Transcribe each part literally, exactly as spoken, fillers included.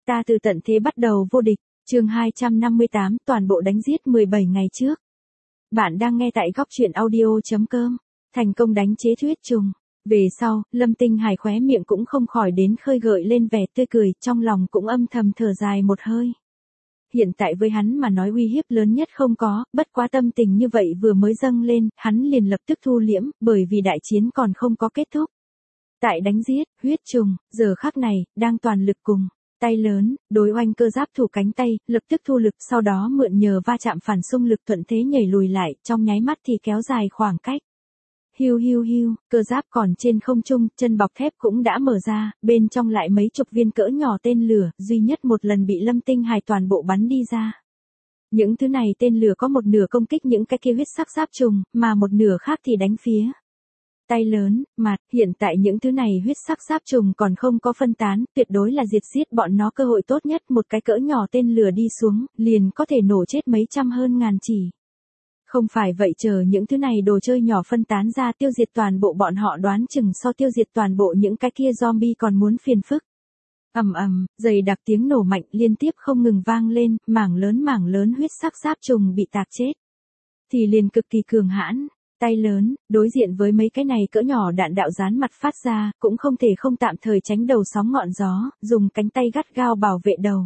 Ta từ tận thế bắt đầu vô địch, chương hai trăm năm mươi tám toàn bộ đánh giết mười bảy ngày trước. Bạn đang nghe tại góc truyện audio chấm com, thành công đánh chế huyết trùng. Về sau, Lâm Tinh Hải khóe miệng cũng không khỏi đến khơi gợi lên vẻ tươi cười, trong lòng cũng âm thầm thở dài một hơi. Hiện tại với hắn mà nói uy hiếp lớn nhất không có, bất quá tâm tình như vậy vừa mới dâng lên, hắn liền lập tức thu liễm, bởi vì đại chiến còn không có kết thúc. Tại đánh giết, huyết trùng, giờ khắc này, đang toàn lực cùng. Tay lớn, đối oanh cơ giáp thủ cánh tay, lập tức thu lực, sau đó mượn nhờ va chạm phản xung lực thuận thế nhảy lùi lại, trong nháy mắt thì kéo dài khoảng cách. Hiu hiu hiu, cơ giáp còn trên không trung, chân bọc thép cũng đã mở ra, bên trong lại mấy chục viên cỡ nhỏ tên lửa, duy nhất một lần bị Lâm Tinh Hải toàn bộ bắn đi ra. Những thứ này tên lửa có một nửa công kích những cái kia huyết sắc giáp trùng, mà một nửa khác thì đánh phía. Tay lớn, mặt, hiện tại những thứ này huyết sắc giáp trùng còn không có phân tán, tuyệt đối là diệt giết bọn nó cơ hội tốt nhất, một cái cỡ nhỏ tên lửa đi xuống, liền có thể nổ chết mấy trăm hơn ngàn chỉ. Không phải vậy chờ những thứ này đồ chơi nhỏ phân tán ra tiêu diệt toàn bộ bọn họ đoán chừng so tiêu diệt toàn bộ những cái kia zombie còn muốn phiền phức. Ầm ầm, dày đặc tiếng nổ mạnh liên tiếp không ngừng vang lên, mảng lớn mảng lớn huyết sắc giáp trùng bị tạc chết. Thì liền cực kỳ cường hãn. Tay lớn, đối diện với mấy cái này cỡ nhỏ đạn đạo dán mặt phát ra, cũng không thể không tạm thời tránh đầu sóng ngọn gió, dùng cánh tay gắt gao bảo vệ đầu.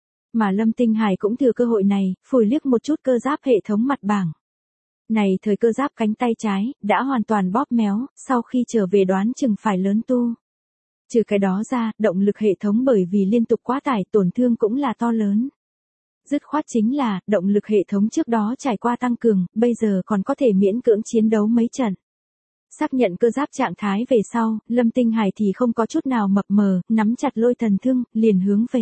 Mà Lâm Tinh Hải cũng thừa cơ hội này, phủi liếc một chút cơ giáp hệ thống mặt bảng. Này thời cơ giáp cánh tay trái, đã hoàn toàn bóp méo, sau khi trở về đoán chừng phải lớn tu. Trừ cái đó ra, động lực hệ thống bởi vì liên tục quá tải tổn thương cũng là to lớn. Dứt khoát chính là, động lực hệ thống trước đó trải qua tăng cường, bây giờ còn có thể miễn cưỡng chiến đấu mấy trận. Xác nhận cơ giáp trạng thái về sau, Lâm Tinh Hải thì không có chút nào mập mờ, nắm chặt lôi thần thương, liền hướng về.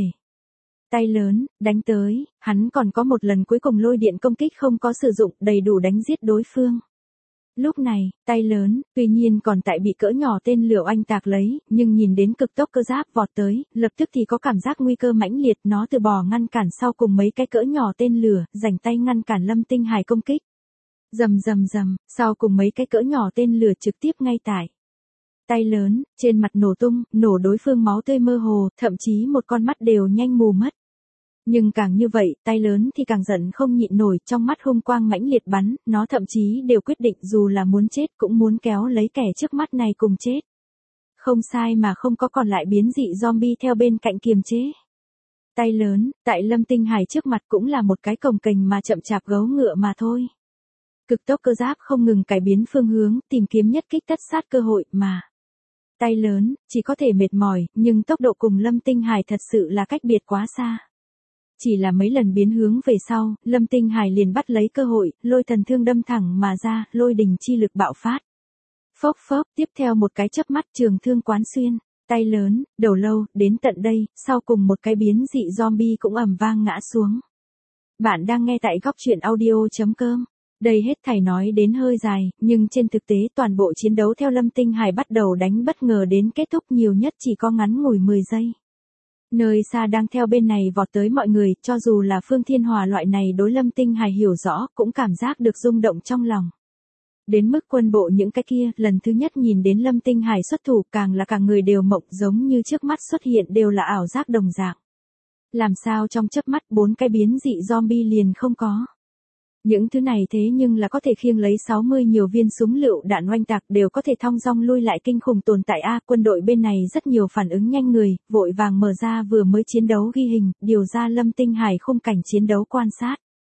Tay lớn, đánh tới, hắn còn có một lần cuối cùng lôi điện công kích không có sử dụng, đầy đủ đánh giết đối phương. Lúc này, tay lớn, tuy nhiên còn tại bị cỡ nhỏ tên lửa oanh tạc lấy, nhưng nhìn đến cực tốc cơ giáp vọt tới, lập tức thì có cảm giác nguy cơ mãnh liệt, nó từ bỏ ngăn cản sau cùng mấy cái cỡ nhỏ tên lửa, rảnh tay ngăn cản Lâm Tinh Hải công kích. Rầm rầm rầm, sau cùng mấy cái cỡ nhỏ tên lửa trực tiếp ngay tại. Tay lớn, trên mặt nổ tung, nổ đối phương máu tươi mơ hồ, thậm chí một con mắt đều nhanh mù mất. Nhưng càng như vậy, tay lớn thì càng giận không nhịn nổi, trong mắt hung quang mãnh liệt bắn, nó thậm chí đều quyết định dù là muốn chết cũng muốn kéo lấy kẻ trước mắt này cùng chết. Không sai mà không có còn lại biến dị zombie theo bên cạnh kiềm chế. Tay lớn, tại Lâm Tinh Hải trước mặt cũng là một cái cồng kềnh mà chậm chạp gấu ngựa mà thôi. Cực tốc cơ giáp không ngừng cải biến phương hướng, tìm kiếm nhất kích tất sát cơ hội mà. Tay lớn, chỉ có thể mệt mỏi, nhưng tốc độ cùng Lâm Tinh Hải thật sự là cách biệt quá xa. Chỉ là mấy lần biến hướng về sau, Lâm Tinh Hải liền bắt lấy cơ hội, lôi thần thương đâm thẳng mà ra, lôi đình chi lực bạo phát. Phốc phốc, tiếp theo một cái chớp mắt trường thương quán xuyên, tay lớn, đầu lâu, đến tận đây, sau cùng một cái biến dị zombie cũng ầm vang ngã xuống. Bạn đang nghe tại góc truyện audio chấm com. Đây hết thảy nói đến hơi dài, nhưng trên thực tế toàn bộ chiến đấu theo Lâm Tinh Hải bắt đầu đánh bất ngờ đến kết thúc nhiều nhất chỉ có ngắn ngủi mười giây. Nơi xa đang theo bên này vọt tới mọi người, cho dù là Phương Thiên Hòa loại này đối Lâm Tinh Hải hiểu rõ, cũng cảm giác được rung động trong lòng. Đến mức quân bộ những cái kia, lần thứ nhất nhìn đến Lâm Tinh Hải xuất thủ, càng là cả người đều mộng, giống như trước mắt xuất hiện đều là ảo giác đồng dạng. Làm sao trong chớp mắt bốn cái biến dị zombie liền không có. Những thứ này thế nhưng là có thể khiêng lấy sáu mươi nhiều viên súng lựu đạn oanh tạc đều có thể thong dong lui lại kinh khủng tồn tại a. Quân đội bên này rất nhiều phản ứng nhanh người, vội vàng mở ra vừa mới chiến đấu ghi hình, điều ra Lâm Tinh Hải khung cảnh chiến đấu quan sát.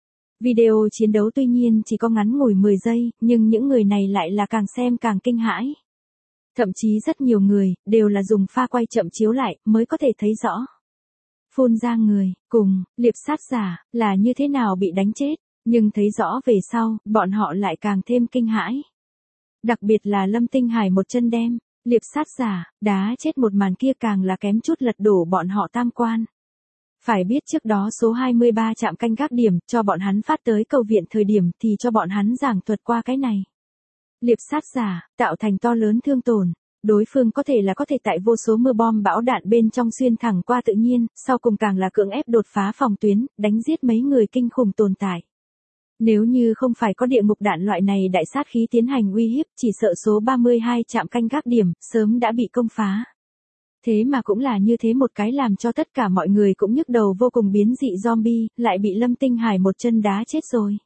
Video chiến đấu tuy nhiên chỉ có ngắn ngủi mười giây, nhưng những người này lại là càng xem càng kinh hãi. Thậm chí rất nhiều người, đều là dùng pha quay chậm chiếu lại, mới có thể thấy rõ. Phun ra người, cùng, liệp sát giả, là như thế nào bị đánh chết. Nhưng thấy rõ về sau, bọn họ lại càng thêm kinh hãi. Đặc biệt là Lâm Tinh Hải một chân đem, liệp sát giả, đá chết một màn kia càng là kém chút lật đổ bọn họ tam quan. Phải biết trước đó số hai mươi ba trạm canh gác điểm, cho bọn hắn phát tới cầu viện thời điểm thì cho bọn hắn giảng thuật qua cái này. Liệp sát giả, tạo thành to lớn thương tổn. Đối phương có thể là có thể tại vô số mưa bom bão đạn bên trong xuyên thẳng qua tự nhiên, sau cùng càng là cưỡng ép đột phá phòng tuyến, đánh giết mấy người kinh khủng tồn tại. Nếu như không phải có địa ngục đạn loại này đại sát khí tiến hành uy hiếp, chỉ sợ số ba mươi hai trạm canh gác điểm, sớm đã bị công phá. Thế mà cũng là như thế một cái làm cho tất cả mọi người cũng nhức đầu vô cùng biến dị zombie, lại bị Lâm Tinh Hải một chân đá chết rồi.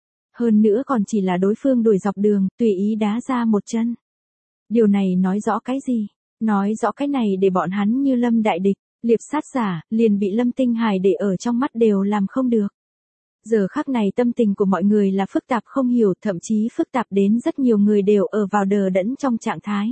Hơn nữa còn chỉ là đối phương đuổi dọc đường, tùy ý đá ra một chân. Điều này nói rõ cái gì? Nói rõ cái này để bọn hắn như Lâm đại địch, liệp sát giả, liền bị Lâm Tinh Hải để ở trong mắt đều làm không được. Giờ khắc này tâm tình của mọi người là phức tạp không hiểu, thậm chí phức tạp đến rất nhiều người đều ở vào đờ đẫn trong trạng thái.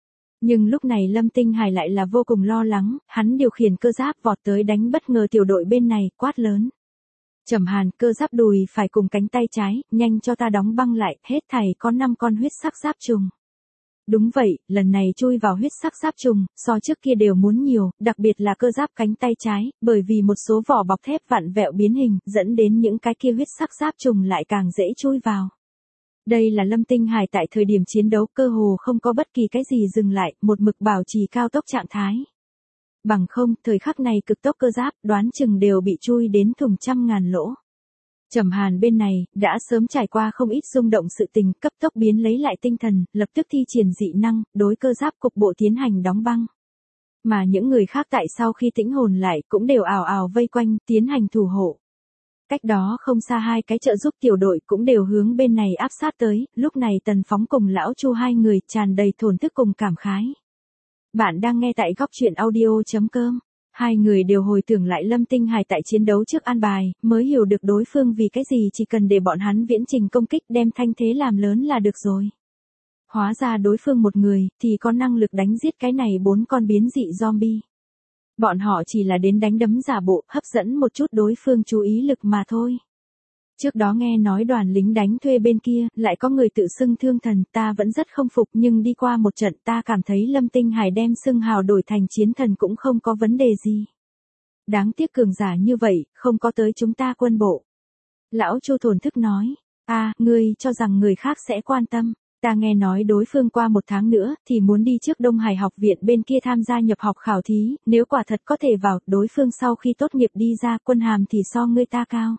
Nhưng lúc này Lâm Tinh Hải lại là vô cùng lo lắng, hắn điều khiển cơ giáp vọt tới đánh bất ngờ tiểu đội bên này, quát lớn. Trầm Hàn, cơ giáp đùi phải cùng cánh tay trái, nhanh cho ta đóng băng lại, hết thảy có năm con huyết sắc giáp trùng. Đúng vậy, lần này chui vào huyết sắc giáp trùng, so trước kia đều muốn nhiều, đặc biệt là cơ giáp cánh tay trái, bởi vì một số vỏ bọc thép vặn vẹo biến hình, dẫn đến những cái kia huyết sắc giáp trùng lại càng dễ chui vào. Đây là Lâm Tinh Hải tại thời điểm chiến đấu cơ hồ không có bất kỳ cái gì dừng lại, một mực bảo trì cao tốc trạng thái. Bằng không, thời khắc này cực tốc cơ giáp, đoán chừng đều bị chui đến thùng trăm ngàn lỗ. Trầm Hàn bên này, đã sớm trải qua không ít rung động sự tình, cấp tốc biến lấy lại tinh thần, lập tức thi triển dị năng, đối cơ giáp cục bộ tiến hành đóng băng. Mà những người khác tại sau khi tĩnh hồn lại, cũng đều ào ào vây quanh, tiến hành thủ hộ. Cách đó không xa hai cái trợ giúp tiểu đội cũng đều hướng bên này áp sát tới, lúc này Tần Phóng cùng lão Chu hai người tràn đầy thổn thức cùng cảm khái. Bạn đang nghe tại góc truyện audio chấm com. Hai người đều hồi tưởng lại Lâm Tinh Hải tại chiến đấu trước an bài, mới hiểu được đối phương vì cái gì chỉ cần để bọn hắn viễn trình công kích đem thanh thế làm lớn là được rồi. Hóa ra đối phương một người, thì có năng lực đánh giết cái này bốn con biến dị zombie. Bọn họ chỉ là đến đánh đấm giả bộ, hấp dẫn một chút đối phương chú ý lực mà thôi. Trước đó nghe nói đoàn lính đánh thuê bên kia, lại có người tự xưng thương thần, ta vẫn rất không phục nhưng đi qua một trận ta cảm thấy Lâm Tinh Hải đem xưng hào đổi thành chiến thần cũng không có vấn đề gì. Đáng tiếc cường giả như vậy, không có tới chúng ta quân bộ. Lão Chu thổn thức nói, à, ngươi cho rằng người khác sẽ quan tâm. Ta nghe nói đối phương qua một tháng nữa, thì muốn đi trước Đông Hải học viện bên kia tham gia nhập học khảo thí, nếu quả thật có thể vào, đối phương sau khi tốt nghiệp đi ra quân hàm thì so ngươi ta cao.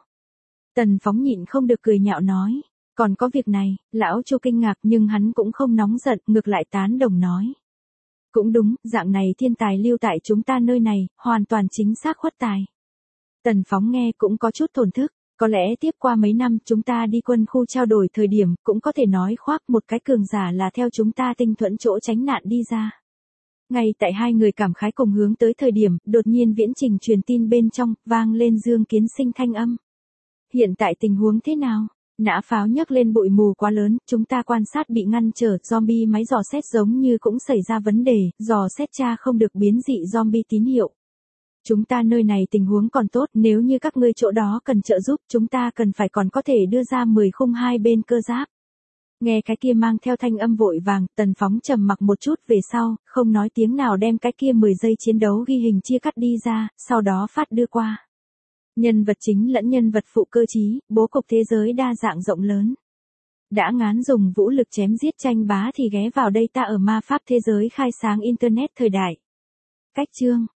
Tần Phóng nhịn không được cười nhạo nói, còn có việc này, lão Chu kinh ngạc nhưng hắn cũng không nóng giận, ngược lại tán đồng nói. Cũng đúng, dạng này thiên tài lưu tại chúng ta nơi này, hoàn toàn chính xác khuất tài. Tần Phóng nghe cũng có chút thổn thức, có lẽ tiếp qua mấy năm chúng ta đi quân khu trao đổi thời điểm, cũng có thể nói khoác một cái cường giả là theo chúng ta tinh thuẫn chỗ tránh nạn đi ra. Ngay tại hai người cảm khái cùng hướng tới thời điểm, đột nhiên viễn trình truyền tin bên trong, vang lên Dương Kiến Sinh thanh âm. Hiện tại tình huống thế nào? Nã pháo nhấc lên bụi mù quá lớn, chúng ta quan sát bị ngăn trở, zombie máy dò xét giống như cũng xảy ra vấn đề, dò xét tra không được biến dị zombie tín hiệu. Chúng ta nơi này tình huống còn tốt, nếu như các ngươi chỗ đó cần trợ giúp, chúng ta cần phải còn có thể đưa ra mười khung hai bên cơ giáp. Nghe cái kia mang theo thanh âm vội vàng, Tần Phóng trầm mặc một chút về sau, không nói tiếng nào đem cái kia mười giây chiến đấu ghi hình chia cắt đi ra, sau đó phát đưa qua. Nhân vật chính lẫn nhân vật phụ cơ trí, bố cục thế giới đa dạng rộng lớn. Đã ngán dùng vũ lực chém giết tranh bá thì ghé vào đây ta ở ma pháp thế giới khai sáng internet thời đại. Cách chương